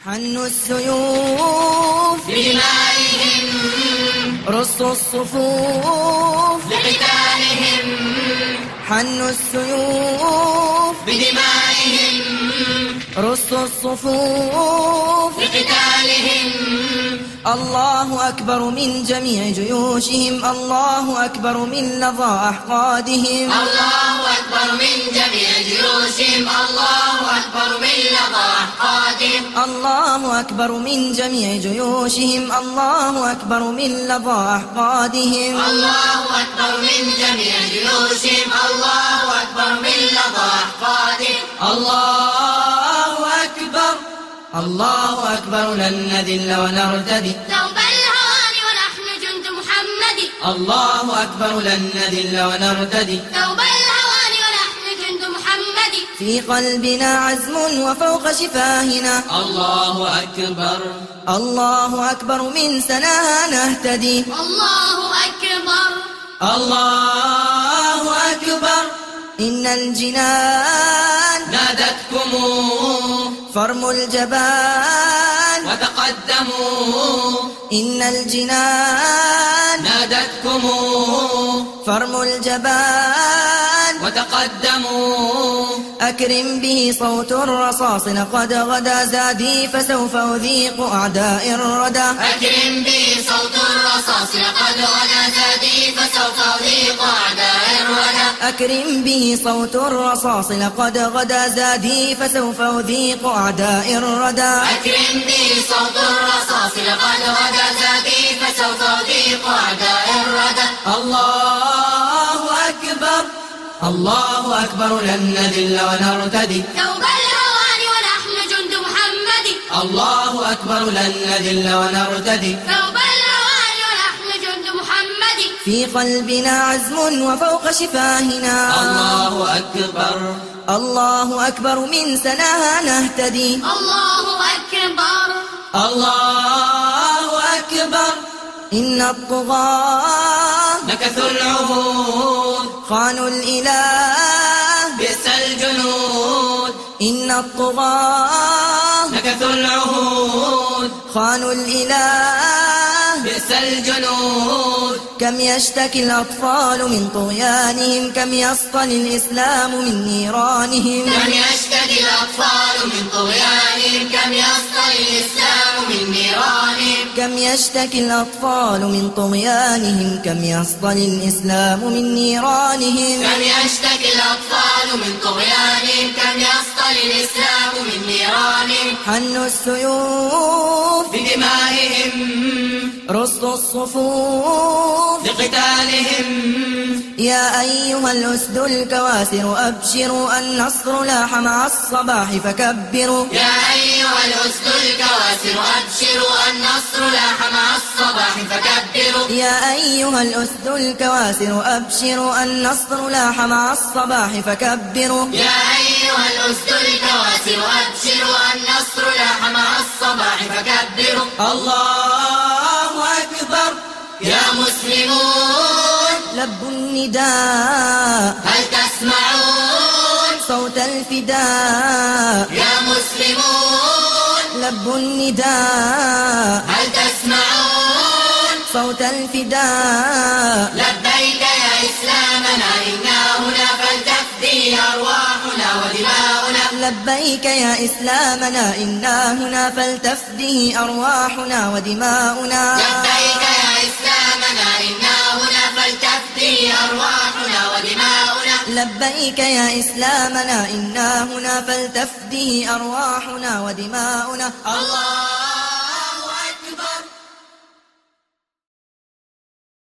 حنوا السيوف بدمائهم، رصوا الصفوف لقتالهم، حنوا السيوف بدمائهم، رصوا الصفوف لقتالهم. الله أكبر من جميع جيوشهم، الله أكبر من لظى أحقادهم، الله أكبر من جميع جيوشهم، الله أكبر من لظى أحقادهم، الله أكبر من جميع جيوشهم، الله أكبر من لظى أحقادهم، الله أكبر من جميع جيوشهم، الله أكبر من لظى أحقادهم. الله أكبر، الله أكبر، لن نذل ونرتدي ثوب الهوان ونحن جند محمد، الله أكبر، لن نذل ونرتدي ثوب الهوان ونحن جند محمد. في قلبنا عزم وفوق شفاهنا الله أكبر، الله أكبر، من سناها نهتدي الله أكبر، الله أكبر. إن الجنان نادتكم فرموا الجبان وتقدموا، إن الجنان نادتكم فرموا الجبان وتقدموا. أكرم به صوت الرصاص لقد غدا زادي فسوف أذيق أعداء الردى أكرم بي صوت الرصاص لقد غدا زادي فسوف أذيق أعداء الردى. أكرم به صوت الرصاص لقد غدا زادي فسوف أذيق أعداء الردى أكرم بي صوت الرصاص لقد غدا زادي فسوف أذيق أعداء الردى. الله أكبر، الله أكبر، لن نذل ونرتدي ثوب الهوان ونحن جند محمد، الله أكبر، لن نذل ونرتدي ثوب الهوان ونحن جند محمد. في قلبنا عزم وفوق شفاهنا الله أكبر، الله أكبر، من سناها نهتدي الله أكبر، الله أكبر. إن الطغاة نكثوا العهود خانوا الإله بئس الجنود. إن الطغاة نكثوا العهود خانوا الإله بئس الجنود. كم يشتكي الأطفال من طغيانهم، كم يسطل الإسلام من نيرانهم، كم يشتكي الأطفال من طغيانهم، كم يسطل الإسلام من نيرانهم. كم يشتكي الأطفال من طغيانهم، كم يسطل الإسلام من نيرانهم، كم يشتكي الأطفال من طغيانهم، كم يسطل الإسلام من نيرانهم. حنوا السيوف بدمائهم، رصوا الصفوف لقتالهم، يا أيها الأسد الكواسر أبشروا النصر لاح مع الصباح فكبروا يا أيها الأسد الكواسر أبشروا النصر لاح مع الصباح فكبروا يا أيها الأسد الكواسر أبشروا النصر لاح مع الصباح فكبروا يا أيها الأسد الكواسر أبشروا النصر لاح مع الصباح فكبروا. الله أكبر، يا مسلمون لبوا النداء هل تسمعون صوت الفداء، يا مسلمون لبوا النداء هل تسمعون صوت الفداء. لبيك يا إسلامنا إنا هنا فلتفدي أرواحنا ودماؤنا. لبيك يا إسلامنا إنا هنا فلتفديه أرواحنا ودماؤنا. لبيك يا إسلامنا إنا هنا فلتفدي أرواحنا ودماؤنا. لبيك يا إسلامنا إنا هنا فلتفديه أرواحنا ودماؤنا. الله